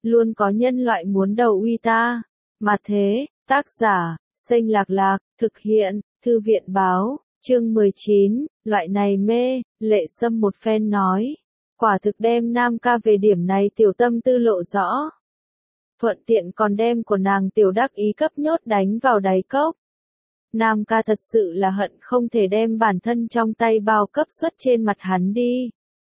luôn có nhân loại muốn đầu uy ta. Mà thế, tác giả, Xanh Lạc Lạc, thực hiện, Thư viện báo, chương 19, loại này mê, Lệ Sâm một phen nói. Quả thực đem Nam ca về điểm này tiểu tâm tư lộ rõ. Thuận tiện còn đem của nàng tiểu đắc ý cấp nhốt đánh vào đáy cốc. Nam ca thật sự là hận không thể đem bản thân trong tay bao cấp xuất trên mặt hắn đi.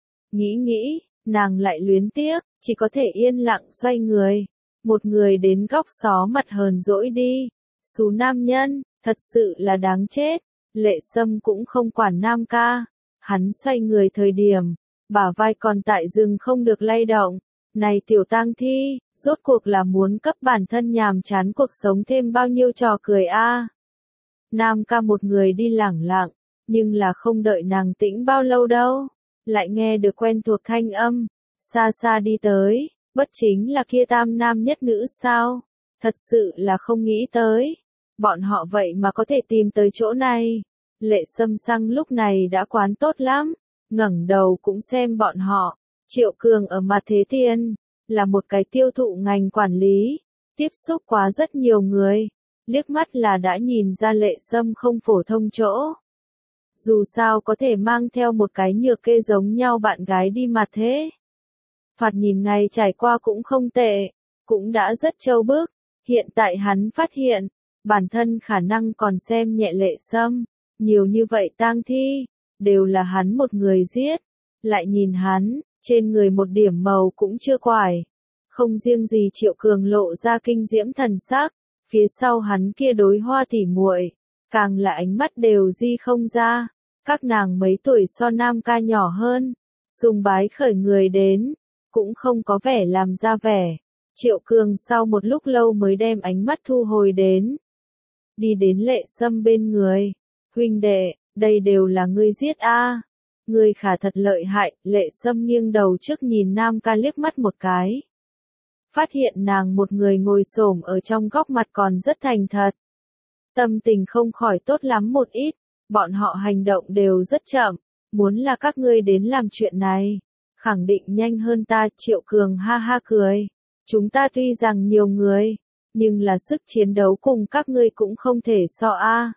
Nghĩ, nàng lại luyến tiếc, chỉ có thể yên lặng xoay người. Một người đến góc xó mặt hờn dỗi đi. Xú nam nhân, thật sự là đáng chết. Lệ Sâm cũng không quản Nam ca. Hắn xoay người thời điểm, bả vai còn tại rừng không được lay động. Này tiểu tang thi, rốt cuộc là muốn cấp bản thân nhàm chán cuộc sống thêm bao nhiêu trò cười a? Nam ca một người đi lẳng lặng, nhưng là không đợi nàng tĩnh bao lâu đâu. Lại nghe được quen thuộc thanh âm, xa xa đi tới, bất chính là kia tam nam nhất nữ sao? Thật sự là không nghĩ tới. Bọn họ vậy mà có thể tìm tới chỗ này. Lệ Sâm Xăng lúc này đã quán tốt lắm, ngẩng đầu cũng xem bọn họ. Triệu Cường ở mặt thế tiền, là một cái tiêu thụ ngành quản lý, tiếp xúc quá rất nhiều người, liếc mắt là đã nhìn ra Lệ Sâm không phổ thông chỗ. Dù sao có thể mang theo một cái nhược kê giống nhau bạn gái đi mặt thế. Thoạt nhìn ngày trải qua cũng không tệ, cũng đã rất trâu bức, hiện tại hắn phát hiện, bản thân khả năng còn xem nhẹ Lệ Sâm, nhiều như vậy tang thi, đều là hắn một người giết, lại nhìn hắn, trên người một điểm màu cũng chưa quải. Không riêng gì Triệu Cường lộ ra kinh diễm thần sắc, phía sau hắn kia đối hoa tỉ muội, càng là ánh mắt đều di không ra. Các nàng mấy tuổi so Nam ca nhỏ hơn, sùng bái khởi người đến, cũng không có vẻ làm ra vẻ. Triệu Cường sau một lúc lâu mới đem ánh mắt thu hồi đến. Đi đến Lệ Sâm bên người. Huynh đệ, đây đều là ngươi giết a. Ngươi khả thật lợi hại. Lệ Sâm nghiêng đầu trước nhìn Nam ca liếc mắt một cái. Phát hiện nàng một người ngồi xổm ở trong góc mặt còn rất thành thật. Tâm tình không khỏi tốt lắm một ít. Bọn họ hành động đều rất chậm. Muốn là các ngươi đến làm chuyện này, khẳng định nhanh hơn ta. Triệu Cường ha ha cười. Chúng ta tuy rằng nhiều người, nhưng là sức chiến đấu cùng các ngươi cũng không thể so a.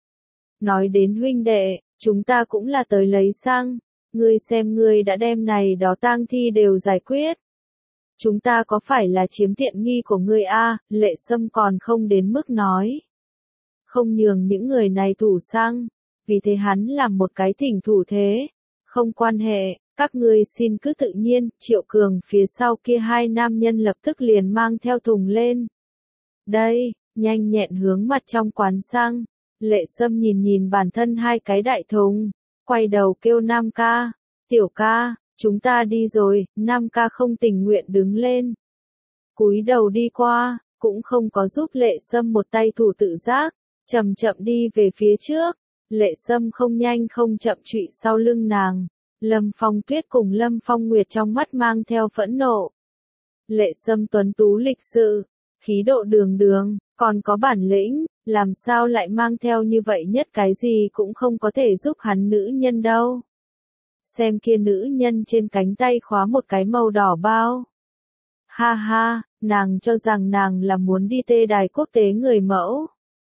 Nói đến huynh đệ, chúng ta cũng là tới lấy xăng. Ngươi xem ngươi đã đem này đó tang thi đều giải quyết. Chúng ta có phải là chiếm tiện nghi của ngươi a? Lệ Sâm còn không đến mức nói. Không nhường những người này thủ xăng. Vì thế hắn làm một cái thỉnh thủ thế. Không quan hệ, các ngươi xin cứ tự nhiên. Triệu Cường phía sau kia hai nam nhân lập tức liền mang theo thùng lên. Đây, nhanh nhẹn hướng mặt trong quán xăng. Lệ Sâm nhìn bản thân hai cái đại thùng, quay đầu kêu Nam ca, tiểu ca, chúng ta đi rồi. Nam ca không tình nguyện đứng lên, cúi đầu đi qua, cũng không có giúp Lệ Sâm một tay thủ tự giác, chậm chậm đi về phía trước. Lệ Sâm không nhanh không chậm trụy sau lưng nàng. Lâm Phong Tuyết cùng Lâm Phong Nguyệt trong mắt mang theo phẫn nộ. Lệ Sâm tuấn tú lịch sự, khí độ đường đường, còn có bản lĩnh, làm sao lại mang theo như vậy nhất cái gì cũng không có thể giúp hắn nữ nhân đâu. Xem kia nữ nhân trên cánh tay khóa một cái màu đỏ bao. Ha ha, nàng cho rằng nàng là muốn đi tê đài quốc tế người mẫu.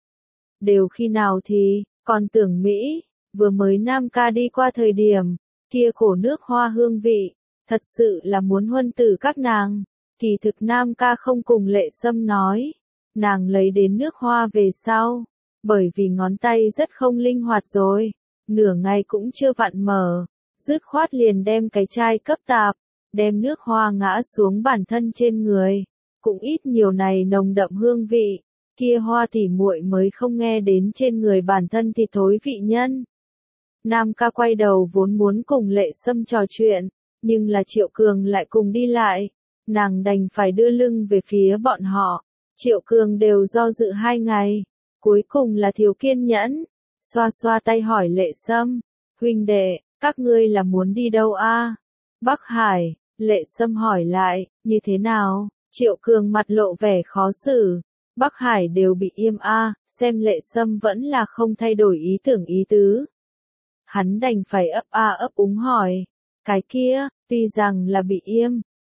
Đều khi nào thì, còn tưởng Mỹ, vừa mới Nam ca đi qua thời điểm, kia khổ nước hoa hương vị, thật sự là muốn huân tử các nàng. Kỳ thực Nam ca không cùng Lệ Sâm nói, nàng lấy đến nước hoa về sau, bởi vì ngón tay rất không linh hoạt rồi, nửa ngày cũng chưa vặn mở, dứt khoát liền đem cái chai cấp tạp, đem nước hoa ngã xuống bản thân trên người, cũng ít nhiều này nồng đậm hương vị, kia hoa tỉ muội mới không nghe đến trên người bản thân thì thối vị nhân. Nam ca quay đầu vốn muốn cùng Lệ Sâm trò chuyện, nhưng là Triệu Cường lại cùng đi lại. Nàng đành phải đưa lưng về phía bọn họ. Triệu Cường đều do dự 2 ngày. Cuối cùng là thiếu kiên nhẫn. Xoa xoa tay hỏi Lệ Sâm. Huynh đệ, các ngươi là muốn đi đâu a? Bắc Hải. Lệ Sâm hỏi lại, như thế nào? Triệu Cường mặt lộ vẻ khó xử. Bắc Hải đều bị im a. Xem Lệ Sâm vẫn là không thay đổi ý tưởng ý tứ. Hắn đành phải ấp úng hỏi. Cái kia, tuy rằng là bị im,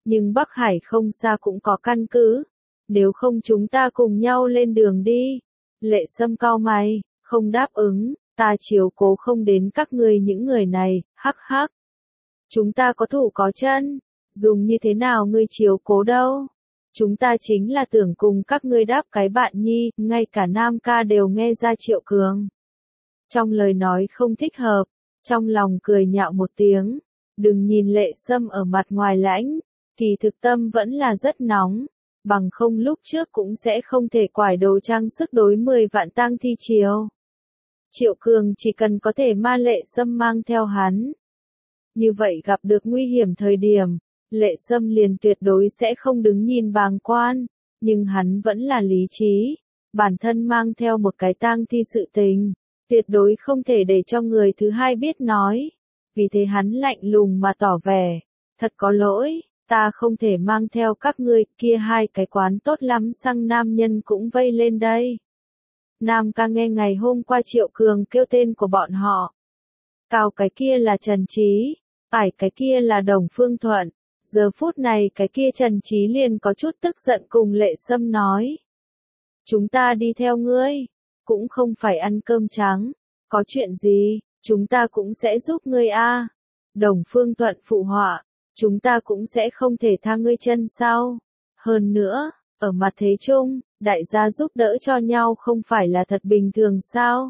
nhưng Bắc Hải không xa cũng có căn cứ. Nếu không chúng ta cùng nhau lên đường đi. Lệ Sâm cau mày, không đáp ứng, ta chiếu cố không đến các ngươi những người này, hắc hắc. Chúng ta có thủ có chân, dùng như thế nào ngươi chiếu cố đâu. Chúng ta chính là tưởng cùng các ngươi đáp cái bạn nhi, ngay cả Nam ca đều nghe ra Triệu Cường. Trong lời nói không thích hợp, trong lòng cười nhạo một tiếng, đừng nhìn Lệ Sâm ở mặt ngoài lãnh, kỳ thực tâm vẫn là rất nóng, bằng không lúc trước cũng sẽ không thể quải đồ trang sức đối 10 vạn tang thi chiều. Triệu Cường chỉ cần có thể ma Lệ Sâm mang theo hắn. Như vậy gặp được nguy hiểm thời điểm, Lệ Sâm liền tuyệt đối sẽ không đứng nhìn bàng quan, nhưng hắn vẫn là lý trí, bản thân mang theo một cái tang thi sự tình, tuyệt đối không thể để cho người thứ hai biết nói, vì thế hắn lạnh lùng mà tỏ vẻ, thật có lỗi, ta không thể mang theo các ngươi, kia hai cái quán tốt lắm sang nam nhân cũng vây lên đây. Nam ca nghe ngày hôm qua Triệu Cường kêu tên của bọn họ. Cao cái kia là Trần Trí, ải cái kia là Đồng Phương Thuận. Giờ phút này cái kia Trần Trí liền có chút tức giận cùng Lệ Sâm nói. Chúng ta đi theo ngươi, cũng không phải ăn cơm trắng, có chuyện gì, chúng ta cũng sẽ giúp ngươi a. Đồng Phương Thuận phụ họa, chúng ta cũng sẽ không thể tha ngươi chân sau. Hơn nữa, ở mặt thế chung, đại gia giúp đỡ cho nhau không phải là thật bình thường sao?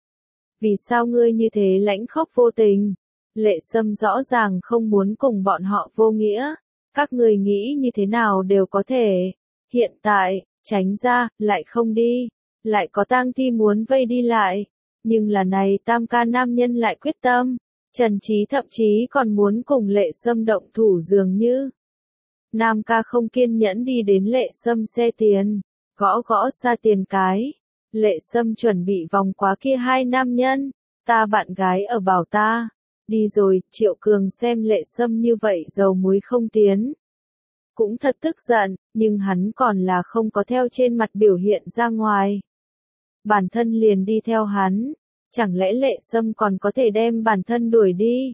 Vì sao ngươi như thế lãnh khốc vô tình? Lệ Sâm rõ ràng không muốn cùng bọn họ vô nghĩa, các người nghĩ như thế nào đều có thể. Hiện tại, tránh ra, lại không đi, lại có tang thi muốn vây đi lại, nhưng là này tam ca nam nhân lại quyết tâm, Trần Trí thậm chí còn muốn cùng Lệ Sâm động thủ dường như. Nam ca không kiên nhẫn đi đến Lệ Sâm xe tiền, gõ gõ xa tiền cái. Lệ Sâm chuẩn bị vòng qua kia hai nam nhân, ta bạn gái ở bảo ta. Đi rồi, Triệu Cường xem Lệ Sâm như vậy dầu muối không tiến. Cũng thật tức giận, nhưng hắn còn là không có theo trên mặt biểu hiện ra ngoài. Bản thân liền đi theo hắn, chẳng lẽ Lệ Sâm còn có thể đem bản thân đuổi đi?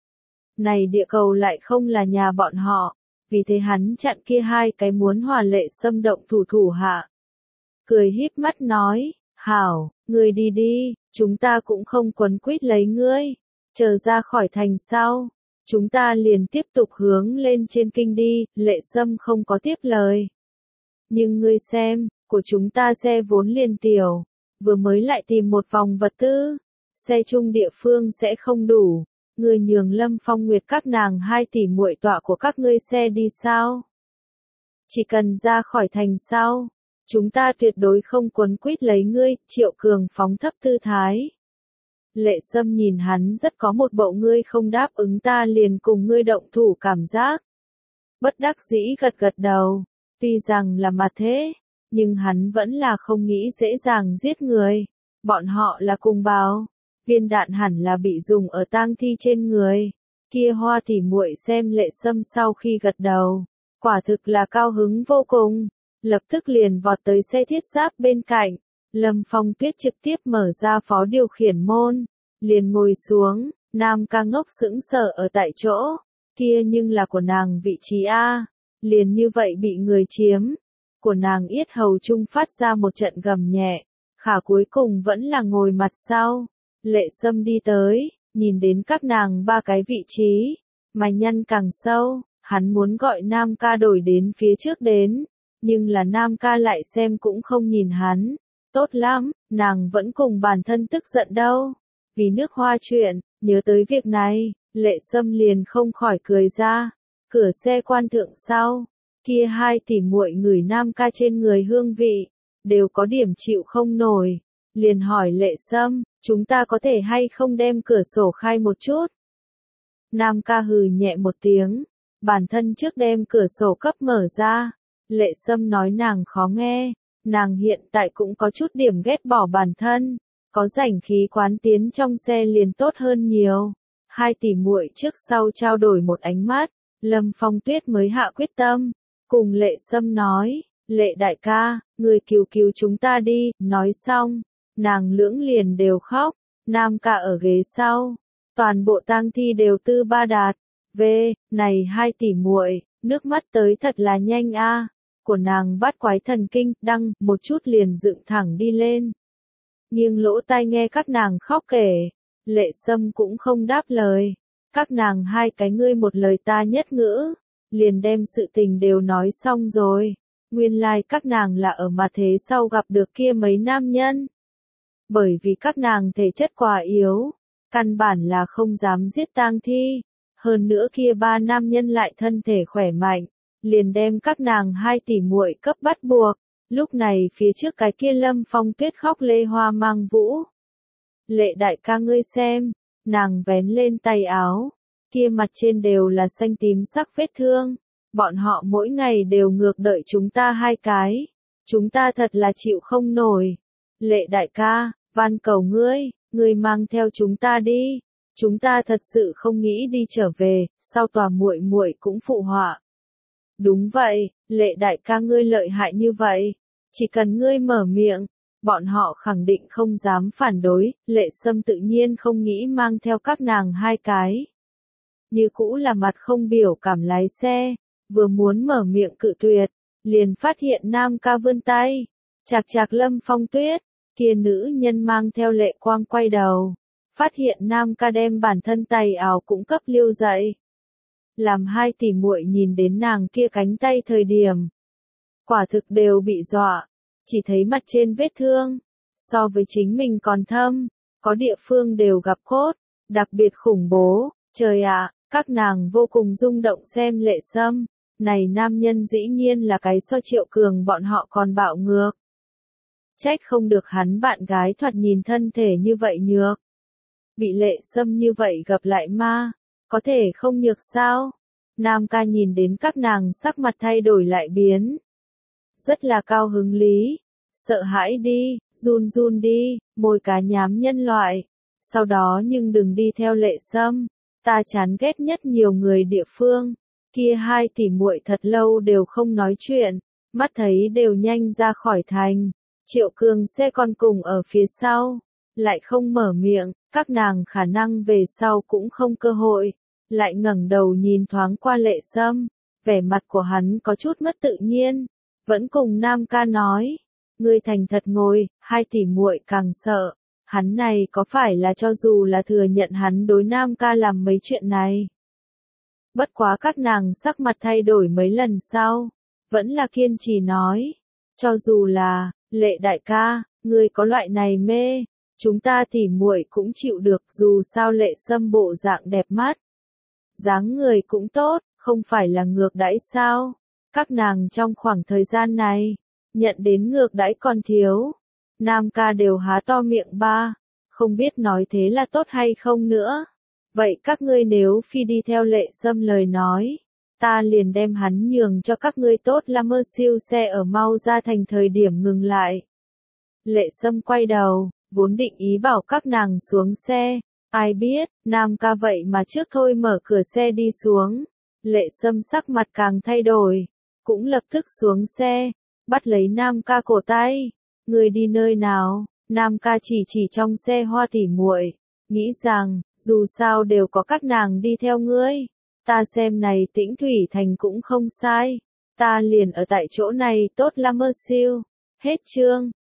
Này địa cầu lại không là nhà bọn họ, vì thế hắn chặn kia hai cái muốn hòa Lệ Sâm động thủ hạ. Cười híp mắt nói, hảo, ngươi đi đi, chúng ta cũng không quấn quýt lấy ngươi. Chờ ra khỏi thành sau, chúng ta liền tiếp tục hướng lên trên kinh đi, Lệ Sâm không có tiếp lời. Nhưng ngươi xem, của chúng ta xe vốn liền tiểu, vừa mới lại tìm một vòng vật tư, xe chung địa phương sẽ không đủ, ngươi nhường Lâm Phong Nguyệt các nàng 2 tỷ muội tọa của các ngươi xe đi sao? Chỉ cần ra khỏi thành sau, chúng ta tuyệt đối không quấn quýt lấy ngươi, Triệu Cường phóng thấp tư thái. Lệ Sâm nhìn hắn rất có một bộ ngươi không đáp ứng ta liền cùng ngươi động thủ cảm giác. Bất đắc dĩ gật gật đầu, tuy rằng là mặt thế, nhưng hắn vẫn là không nghĩ dễ dàng giết người. Bọn họ là cùng bào, viên đạn hẳn là bị dùng ở tang thi trên người. Kia Hoa tỷ muội xem Lệ Sâm sau khi gật đầu, quả thực là cao hứng vô cùng, lập tức liền vọt tới xe thiết giáp bên cạnh. Lâm Phong Tuyết trực tiếp mở ra phó điều khiển môn, liền ngồi xuống, Nam ca ngốc sững sờ ở tại chỗ, kia nhưng là của nàng vị trí A, liền như vậy bị người chiếm, của nàng yết hầu trung phát ra một trận gầm nhẹ, khả cuối cùng vẫn là ngồi mặt sau. Lệ Sâm đi tới, nhìn đến các nàng 3 cái vị trí, mày nhăn càng sâu, hắn muốn gọi Nam ca đổi đến phía trước đến, nhưng là Nam ca lại xem cũng không nhìn hắn. Tốt lắm, nàng vẫn cùng bản thân tức giận đâu. Vì nước Hoa chuyện, nhớ tới việc này, Lệ Sâm liền không khỏi cười ra. Cửa xe quan thượng sau, kia 2 tỷ muội người Nam ca trên người hương vị, đều có điểm chịu không nổi. Liền hỏi Lệ Sâm, chúng ta có thể hay không đem cửa sổ khai một chút? Nam ca hừ nhẹ một tiếng, bản thân trước đem cửa sổ cấp mở ra. Lệ Sâm nói nàng khó nghe. Nàng hiện tại cũng có chút điểm ghét bỏ bản thân, có rảnh khí quán tiến trong xe liền tốt hơn nhiều. 2 tỷ muội trước sau trao đổi một ánh mắt, Lâm Phong Tuyết mới hạ quyết tâm, cùng Lệ Sâm nói, Lệ đại ca, người cứu chúng ta đi, nói xong, nàng lưỡng liền đều khóc, Nam ca ở ghế sau, toàn bộ tang thi đều tư ba đạt, này 2 tỷ muội, Nước mắt tới thật là nhanh a, của nàng bắt quái thần kinh, đăng, một chút liền dựng thẳng đi lên. Nhưng lỗ tai nghe các nàng khóc kể, Lệ Sâm cũng không đáp lời. Các nàng hai cái ngươi một lời ta nhất ngữ, liền đem sự tình đều nói xong rồi. Nguyên lai các nàng là ở mà thế sau gặp được kia mấy nam nhân. Bởi vì các nàng thể chất quá yếu, căn bản là không dám giết tang thi. Hơn nữa kia ba nam nhân lại thân thể khỏe mạnh, liền đem các nàng hai tỷ muội cấp bắt buộc. Lúc này phía trước cái kia Lâm Phong Tuyết khóc lê hoa mang vũ. Lệ đại ca ngươi xem, nàng vén lên tay áo, kia mặt trên đều là xanh tím sắc vết thương. Bọn họ mỗi ngày đều ngược đợi chúng ta hai cái. Chúng ta thật là chịu không nổi. Lệ đại ca, van cầu ngươi mang theo chúng ta đi. Chúng ta thật sự không nghĩ đi trở về, sau tòa muội muội cũng phụ họa. Đúng vậy, Lệ đại ca ngươi lợi hại như vậy. Chỉ cần ngươi mở miệng, bọn họ khẳng định không dám phản đối. Lệ Sâm tự nhiên không nghĩ mang theo các nàng hai cái. Như cũ là mặt không biểu cảm lái xe. Vừa muốn mở miệng cự tuyệt, liền phát hiện Nam ca vươn tay. Chạc chạc Lâm Phong Tuyết, kia nữ nhân mang theo lệ quang quay đầu. Phát hiện Nam ca đem bản thân tay áo cũng cấp lưu dậy. Làm hai tỷ muội nhìn đến nàng kia cánh tay thời điểm. Quả thực đều bị dọa, chỉ thấy mặt trên vết thương. So với chính mình còn thâm, có địa phương đều gặp cốt, đặc biệt khủng bố. Trời ạ, các nàng vô cùng rung động xem Lệ Sâm. Này nam nhân dĩ nhiên là cái so Triệu Cường bọn họ còn bạo ngược. Trách không được hắn bạn gái thoạt nhìn thân thể như vậy nhược. Bị Lệ Sâm như vậy gặp lại ma, có thể không nhược sao? Nam ca nhìn đến các nàng sắc mặt thay đổi lại biến. Rất là cao hứng lý, sợ hãi đi, run run đi, môi cá nhám nhân loại. Sau đó nhưng đừng đi theo Lệ Sâm, ta chán ghét nhất nhiều người địa phương. Kia hai tỷ muội thật lâu đều không nói chuyện, mắt thấy đều nhanh ra khỏi thành. Triệu Cường xe con cùng ở phía sau, lại không mở miệng, các nàng khả năng về sau cũng không cơ hội. Lại ngẩng đầu nhìn thoáng qua Lệ Sâm, vẻ mặt của hắn có chút mất tự nhiên, vẫn cùng Nam ca nói, ngươi thành thật ngồi. Hai tỷ muội càng sợ, hắn này có phải là cho dù là thừa nhận hắn đối Nam ca làm mấy chuyện này. Bất quá các nàng sắc mặt thay đổi mấy lần sau, vẫn là kiên trì nói, cho dù là, Lệ đại ca, ngươi có loại này mê, chúng ta tỷ muội cũng chịu được, dù sao Lệ Sâm bộ dạng đẹp mắt. Dáng người cũng tốt, không phải là ngược đãi sao? Các nàng trong khoảng thời gian này, nhận đến ngược đãi còn thiếu. Nam ca đều há to miệng ba, không biết nói thế là tốt hay không nữa. Vậy các ngươi nếu phi đi theo Lệ Sâm lời nói, ta liền đem hắn nhường cho các ngươi tốt là mơ siêu xe ở mau ra thành thời điểm ngừng lại. Lệ Sâm quay đầu, vốn định ý bảo các nàng xuống xe. Ai biết, Nam ca vậy mà trước thôi mở cửa xe đi xuống. Lệ Sâm sắc mặt càng thay đổi, cũng lập tức xuống xe, bắt lấy Nam ca cổ tay. Người đi nơi nào? Nam ca chỉ trong xe hoa tỉ muội, nghĩ rằng, dù sao đều có các nàng đi theo ngươi. Ta xem này Tĩnh Thủy Thành cũng không sai. Ta liền ở tại chỗ này tốt là mơ siêu. Hết chương.